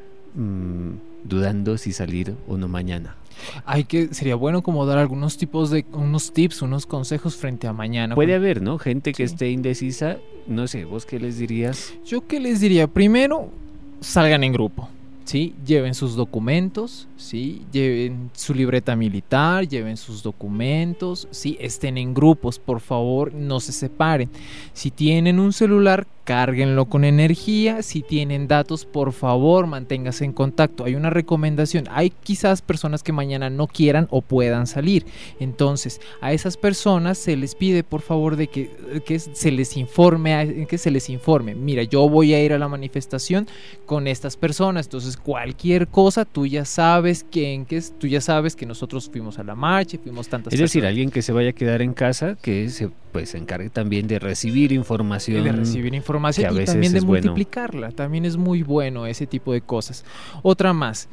mmm, dudando si salir o no mañana. Hay que, sería bueno como dar algunos tipos de, unos tips, unos consejos frente a mañana. Puede haber, ¿no? Gente que sí. esté indecisa, no sé, ¿vos qué les dirías? Yo qué les diría, primero, salgan en grupo, ¿sí? Lleven sus documentos, ¿sí? Lleven su libreta militar, lleven sus documentos, ¿sí? Estén en grupos, por favor, no se separen. Si tienen un celular, cárguenlo con energía. Si tienen datos, por favor, manténganse en contacto. Hay una recomendación, hay quizás personas que mañana no quieran o puedan salir, entonces a esas personas se les pide por favor de que, que se les informe, que se les informe, mira, yo voy a ir a la manifestación con estas personas, entonces cualquier cosa, tú ya sabes quién, que es, tú ya sabes que nosotros fuimos a la marcha, fuimos tantas Es personas. decir, alguien que se vaya a quedar en casa, que se pues se encargue también de recibir información. De recibir información y también de multiplicarla. Bueno. También es muy bueno ese tipo de cosas. Otra más.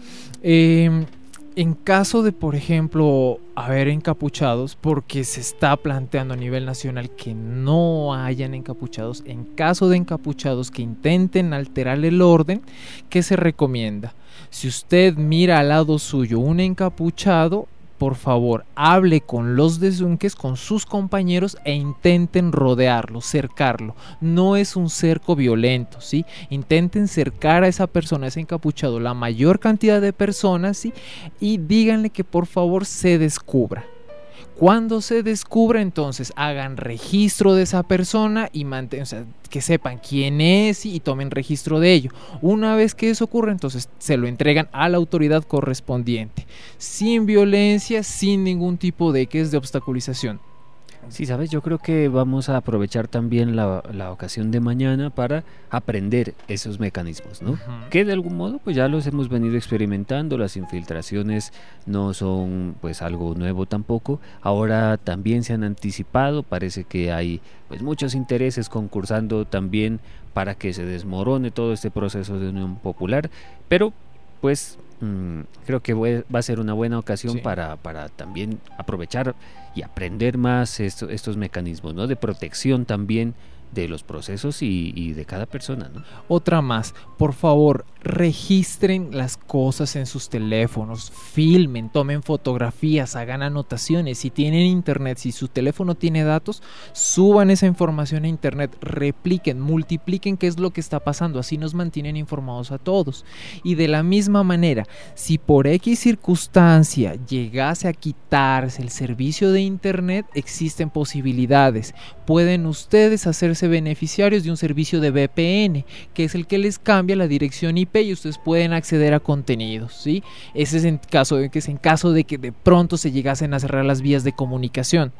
Eh, en caso de, por ejemplo, haber encapuchados, porque se está planteando a nivel nacional que no hayan encapuchados, en caso de encapuchados que intenten alterar el orden, ¿qué se recomienda? Si usted mira al lado suyo un encapuchado, por favor, hable con los desunques, con sus compañeros e intenten rodearlo, cercarlo. No es un cerco violento, ¿sí? Intenten cercar a esa persona, a ese encapuchado, la mayor cantidad de personas, ¿sí? Y díganle que por favor se descubra. Cuando se descubra, entonces hagan registro de esa persona y manten, o sea, que sepan quién es y tomen registro de ello. Una vez que eso ocurra, entonces se lo entregan a la autoridad correspondiente, sin violencia, sin ningún tipo de que es de obstaculización. Sí, sabes, yo creo que vamos a aprovechar también la, la ocasión de mañana para aprender esos mecanismos, ¿no? Uh-huh. Que de algún modo pues ya los hemos venido experimentando, las infiltraciones no son pues algo nuevo tampoco, ahora también se han anticipado, parece que hay pues muchos intereses concursando también para que se desmorone todo este proceso de unión popular, pero pues mmm, creo que va a ser una buena ocasión sí. para, para también aprovechar y aprender más esto, estos mecanismos, ¿no? De protección también de los procesos y, y de cada persona, ¿no? Otra más, por favor, registren las cosas en sus teléfonos, filmen, tomen fotografías, hagan anotaciones. Si tienen internet, si su teléfono tiene datos, suban esa información a internet, repliquen, multipliquen qué es lo que está pasando, así nos mantienen informados a todos. Y de la misma manera, si por X circunstancia llegase a quitarse el servicio de internet, existen posibilidades. Pueden ustedes hacerse beneficiarios de un servicio de V P N, que es el que les cambia la dirección I P y ustedes pueden acceder a contenidos, ¿sí? Ese es en caso de que es en caso de que de pronto se llegasen a cerrar las vías de comunicación.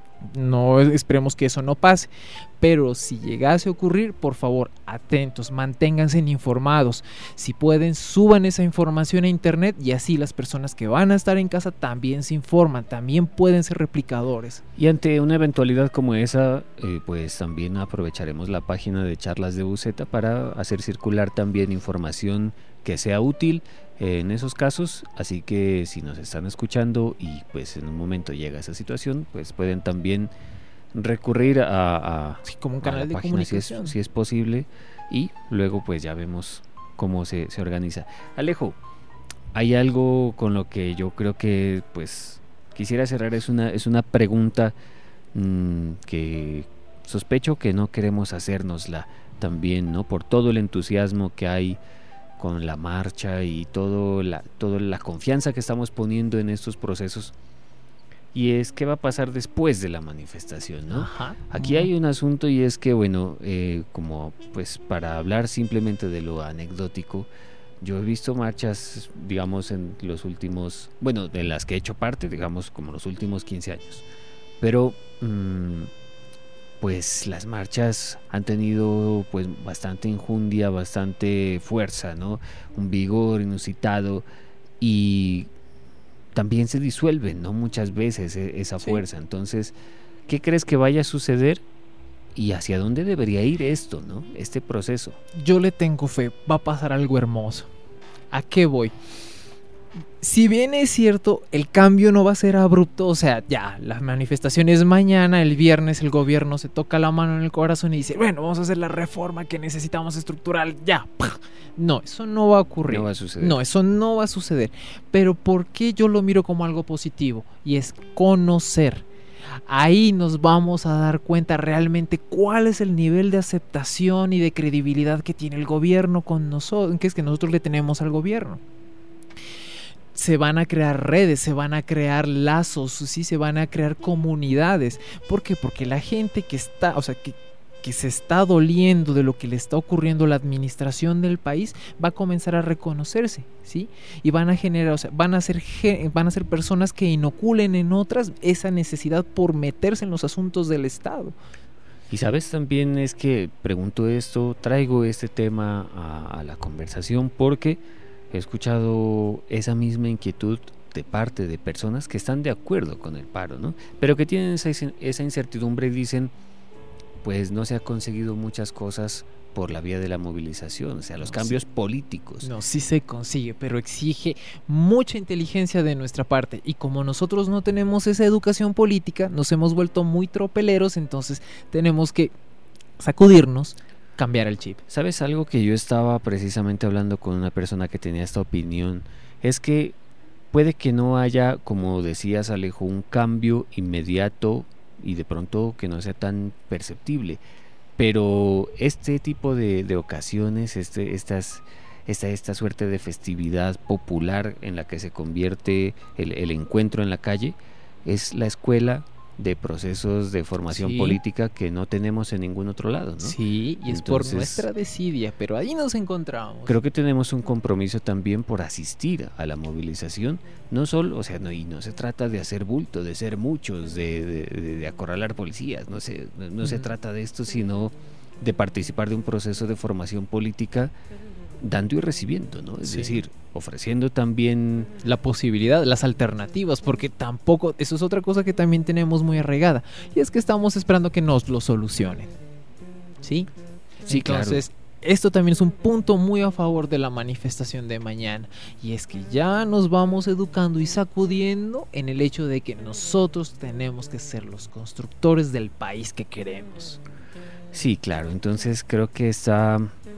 No esperemos que eso no pase, pero si llegase a ocurrir, por favor, atentos, manténganse informados. Si pueden, suban esa información a internet y así las personas que van a estar en casa también se informan, también pueden ser replicadores. Y ante una eventualidad como esa, eh, pues también aprovecharemos la página de Charlas de Buceta para hacer circular también información que sea útil en esos casos, así que si nos están escuchando y pues en un momento llega esa situación, pues pueden también recurrir a, a, sí, como un canal a la de página comunicación si es, si es posible, y luego pues ya vemos cómo se, se organiza. Alejo, hay algo con lo que yo creo que pues quisiera cerrar, es una, es una pregunta mmm, que sospecho que no queremos hacérnosla también, ¿no? Por todo el entusiasmo que hay con la marcha y todo la, toda la confianza que estamos poniendo en estos procesos. Y es qué va a pasar después de la manifestación, ¿no? Ajá. Aquí hay un asunto, y es que, bueno, eh, como pues para hablar simplemente de lo anecdótico, yo he visto marchas, digamos, en los últimos, bueno, de las que he hecho parte, digamos, como los últimos quince años. Pero, mmm, pues las marchas han tenido pues bastante enjundia, bastante fuerza, ¿no? Un vigor inusitado, y también se disuelven, ¿no? Muchas veces esa fuerza. Sí. Entonces, ¿qué crees que vaya a suceder y hacia dónde debería ir esto, ¿no? Este proceso. Yo le tengo fe, va a pasar algo hermoso. ¿A qué voy? Si bien es cierto, el cambio no va a ser abrupto, o sea, ya, la manifestación es mañana, el viernes el gobierno se toca la mano en el corazón y dice, bueno, vamos a hacer la reforma que necesitamos estructural, ya. No, eso no va a ocurrir. No va a suceder. No, eso no va a suceder. Pero ¿por qué yo lo miro como algo positivo? Y es conocer. Ahí nos vamos a dar cuenta realmente cuál es el nivel de aceptación y de credibilidad que tiene el gobierno con nosotros, que es que nosotros le tenemos al gobierno. Se van a crear redes, se van a crear lazos, sí, se van a crear comunidades. ¿Por qué? Porque la gente que está, o sea, que, que se está doliendo de lo que le está ocurriendo a la administración del país, va a comenzar a reconocerse, ¿sí? Y van a generar, o sea, van a ser, van a ser personas que inoculen en otras esa necesidad por meterse en los asuntos del Estado. Y sabes, también es que pregunto esto, traigo este tema a, a la conversación porque he escuchado esa misma inquietud de parte de personas que están de acuerdo con el paro, ¿no? Pero que tienen esa, esa incertidumbre y dicen, pues no se ha conseguido muchas cosas por la vía de la movilización, o sea, los no, cambios sí. políticos. No, sí se consigue, pero exige mucha inteligencia de nuestra parte, y como nosotros no tenemos esa educación política, nos hemos vuelto muy tropeleros, entonces tenemos que sacudirnos, cambiar el chip. ¿Sabes algo que yo estaba precisamente hablando con una persona que tenía esta opinión? Es que puede que no haya, como decías, Alejo, un cambio inmediato y de pronto que no sea tan perceptible, pero este tipo de, de ocasiones, este, estas, esta, esta suerte de festividad popular en la que se convierte el, el encuentro en la calle, es la escuela de procesos de formación sí. política que no tenemos en ningún otro lado, ¿no? Sí, y es Entonces, por nuestra desidia, pero ahí nos encontramos. Creo que tenemos un compromiso también por asistir a la movilización, no solo, o sea, no, y no se trata de hacer bulto, de ser muchos, de, de, de, de acorralar policías, no se, no, no mm. se trata de esto, sino de participar de un proceso de formación política dando y recibiendo, ¿no? Es sí. decir, ofreciendo también la posibilidad, las alternativas, porque tampoco, eso es otra cosa que también tenemos muy arraigada, y es que estamos esperando que nos lo solucionen, ¿sí? Sí, Entonces, claro. Esto también es un punto muy a favor de la manifestación de mañana, y es que ya nos vamos educando y sacudiendo en el hecho de que nosotros tenemos que ser los constructores del país que queremos. Sí, claro, entonces creo que está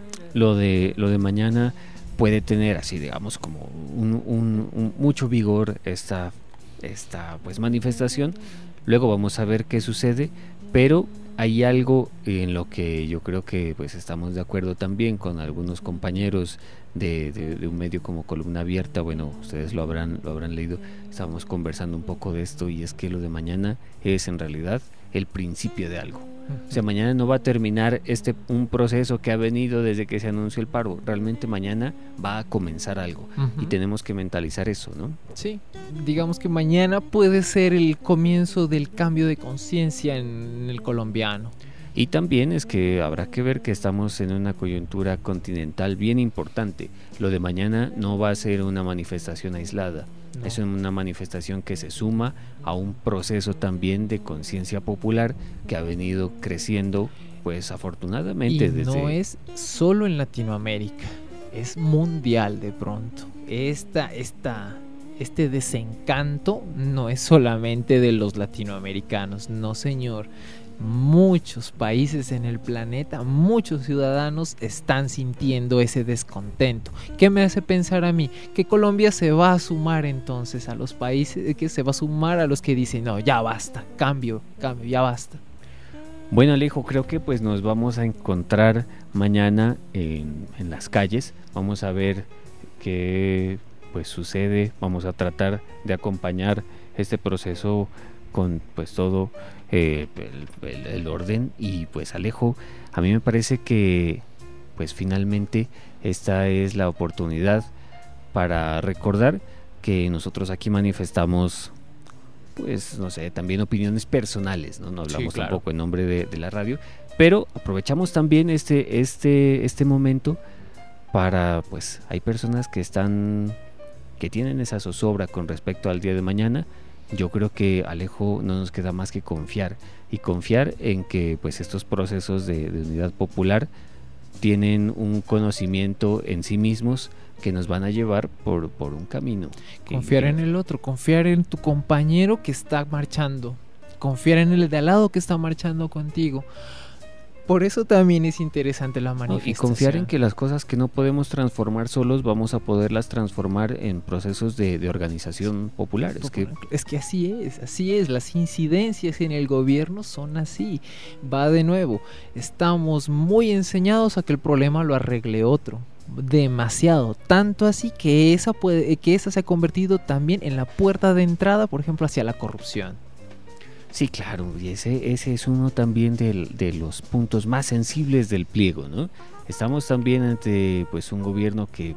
lo de lo de mañana puede tener así, digamos, como un, un, un mucho vigor esta esta pues manifestación. Luego vamos a ver qué sucede, pero hay algo en lo que yo creo que pues estamos de acuerdo también con algunos compañeros de, de, de un medio como Columna Abierta. Bueno, ustedes lo habrán lo habrán leído. Estábamos conversando un poco de esto, y es que lo de mañana es en realidad el principio de algo. O sea, mañana no va a terminar este un proceso que ha venido desde que se anunció el paro. Realmente mañana va a comenzar algo, uh-huh. y tenemos que mentalizar eso, ¿no? Sí, digamos que mañana puede ser el comienzo del cambio de conciencia en el colombiano. Y también es que habrá que ver que estamos en una coyuntura continental bien importante. Lo de mañana no va a ser una manifestación aislada. No. Es una manifestación que se suma a un proceso también de conciencia popular que ha venido creciendo, pues afortunadamente. Y desde... no es solo en Latinoamérica, es mundial de pronto. Esta, esta, este desencanto no es solamente de los latinoamericanos, no señor. muchos países en el planeta, muchos ciudadanos están sintiendo ese descontento. ¿Qué me hace pensar a mí? Que Colombia se va a sumar entonces a los países, que se va a sumar a los que dicen, no, ya basta, cambio, cambio, ya basta. Bueno, Alejo, creo que pues nos vamos a encontrar mañana en, en las calles. Vamos a ver qué pues sucede. Vamos a tratar de acompañar este proceso con pues todo eh, el, el, el orden. Y pues, Alejo, a mí me parece que pues finalmente esta es la oportunidad para recordar que nosotros aquí manifestamos, pues no sé, también opiniones personales, no, no hablamos sí, claro. tampoco en nombre de, de la radio, pero aprovechamos también este este este momento para, pues hay personas que están que tienen esa zozobra con respecto al día de mañana. Yo creo que, Alejo, no nos queda más que confiar y confiar en que pues estos procesos de, de unidad popular tienen un conocimiento en sí mismos que nos van a llevar por, por un camino. Confiar en el otro, confiar en tu compañero que está marchando, confiar en el de al lado que está marchando contigo. Por eso también es interesante la manifestación. Y confiar en que las cosas que no podemos transformar solos, vamos a poderlas transformar en procesos de, de organización popular. Es que, es que así es, así es, las incidencias en el gobierno son así. Va de nuevo, estamos muy enseñados a que el problema lo arregle otro. Demasiado, tanto así que esa puede, que esa se ha convertido también en la puerta de entrada, por ejemplo, hacia la corrupción. Sí, claro, y ese, ese es uno también de, de los puntos más sensibles del pliego, ¿no? Estamos también ante pues un gobierno que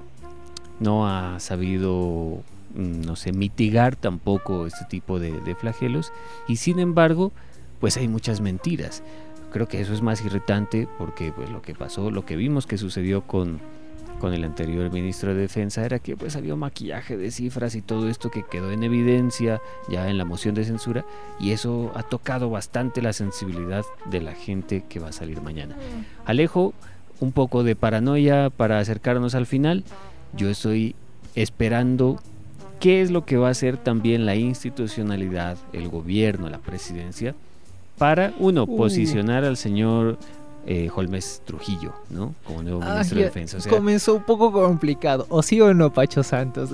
no ha sabido, no sé, mitigar tampoco este tipo de, de flagelos, y sin embargo, pues hay muchas mentiras. Creo que eso es más irritante porque pues lo que pasó, lo que vimos que sucedió con con el anterior ministro de Defensa era que pues había un maquillaje de cifras y todo esto que quedó en evidencia ya en la moción de censura, y eso ha tocado bastante la sensibilidad de la gente que va a salir mañana. Alejo, un poco de paranoia para acercarnos al final. Yo estoy esperando qué es lo que va a hacer también la institucionalidad, el gobierno, la presidencia, para uno, uh. posicionar al señor Eh, Holmes Trujillo, ¿no? Como nuevo ministro ah, de Defensa. O sea, comenzó un poco complicado, ¿o sí o no, Pacho Santos?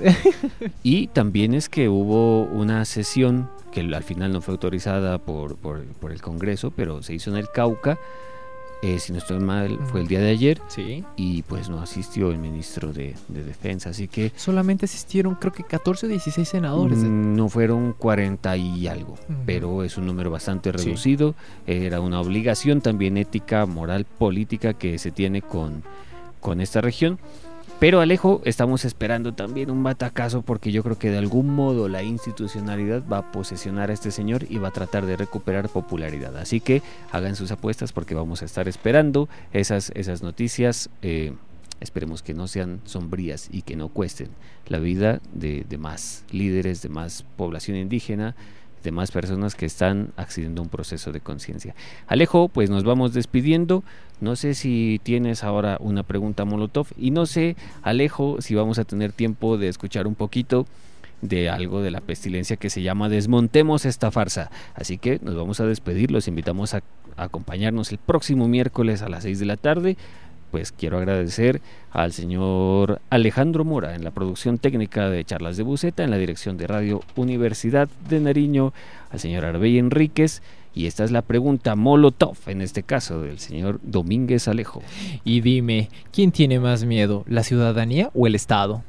Y también es que hubo una sesión que al final no fue autorizada por, por, por el Congreso, pero se hizo en el Cauca, eh, si no estoy mal, fue el día de ayer, sí. Y pues no asistió el ministro de, de Defensa, así que... Solamente asistieron creo que catorce o dieciséis senadores. Mm, no fueron cuarenta y algo, uh-huh. pero es un número bastante reducido, sí. Era una obligación también ética, moral, política que se tiene con, con esta región. Pero, Alejo, estamos esperando también un batacazo porque yo creo que de algún modo la institucionalidad va a posesionar a este señor y va a tratar de recuperar popularidad. Así que hagan sus apuestas porque vamos a estar esperando esas, esas noticias. Eh, esperemos que no sean sombrías y que no cuesten la vida de, de más líderes, de más población indígena, de más personas que están accediendo a un proceso de conciencia. Alejo, pues nos vamos despidiendo. No sé si tienes ahora una pregunta Molotov y no sé, Alejo, si vamos a tener tiempo de escuchar un poquito de algo de la pestilencia que se llama Desmontemos esta farsa. Así que nos vamos a despedir, los invitamos a, a acompañarnos el próximo miércoles a las seis de la tarde. Pues quiero agradecer al señor Alejandro Mora en la producción técnica de Charlas de Buceta, en la dirección de Radio Universidad de Nariño, al señor Arbey Enríquez, y esta es la pregunta Molotov, en este caso del señor Domínguez Alejo. Y dime, ¿quién tiene más miedo, la ciudadanía o el Estado?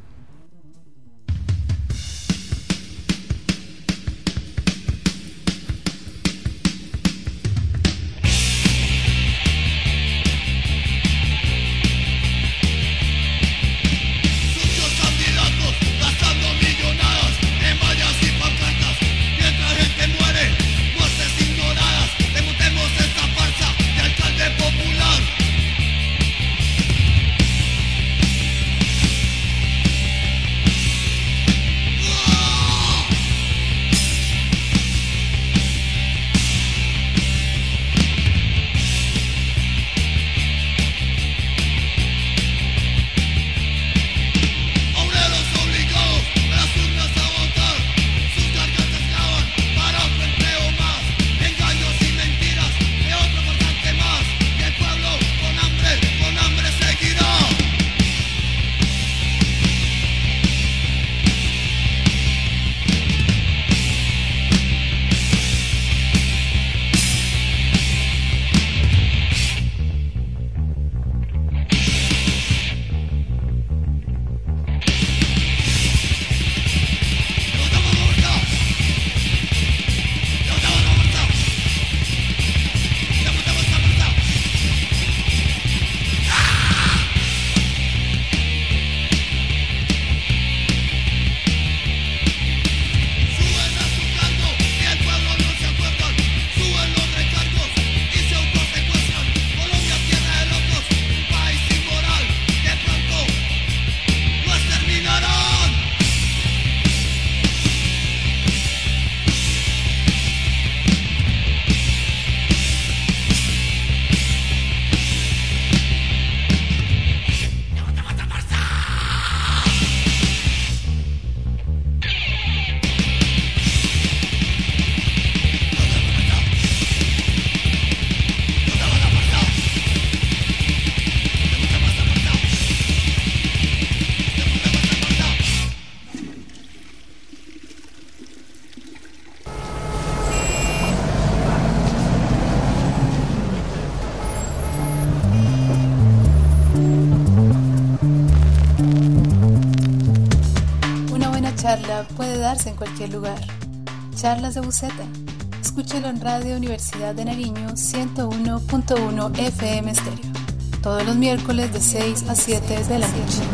charla puede darse en cualquier lugar. Charlas de Buceta. Escúchelo en Radio Universidad de Nariño ciento uno punto uno F M Estéreo. Todos los miércoles de seis a siete de la noche.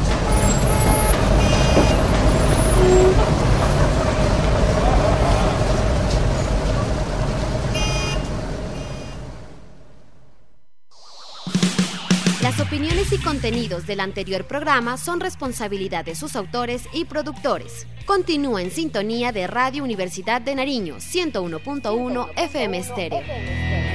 Las opiniones y contenidos del anterior programa son responsabilidad de sus autores y productores. Continúa en sintonía de Radio Universidad de Nariño ciento uno punto uno F M Estéreo.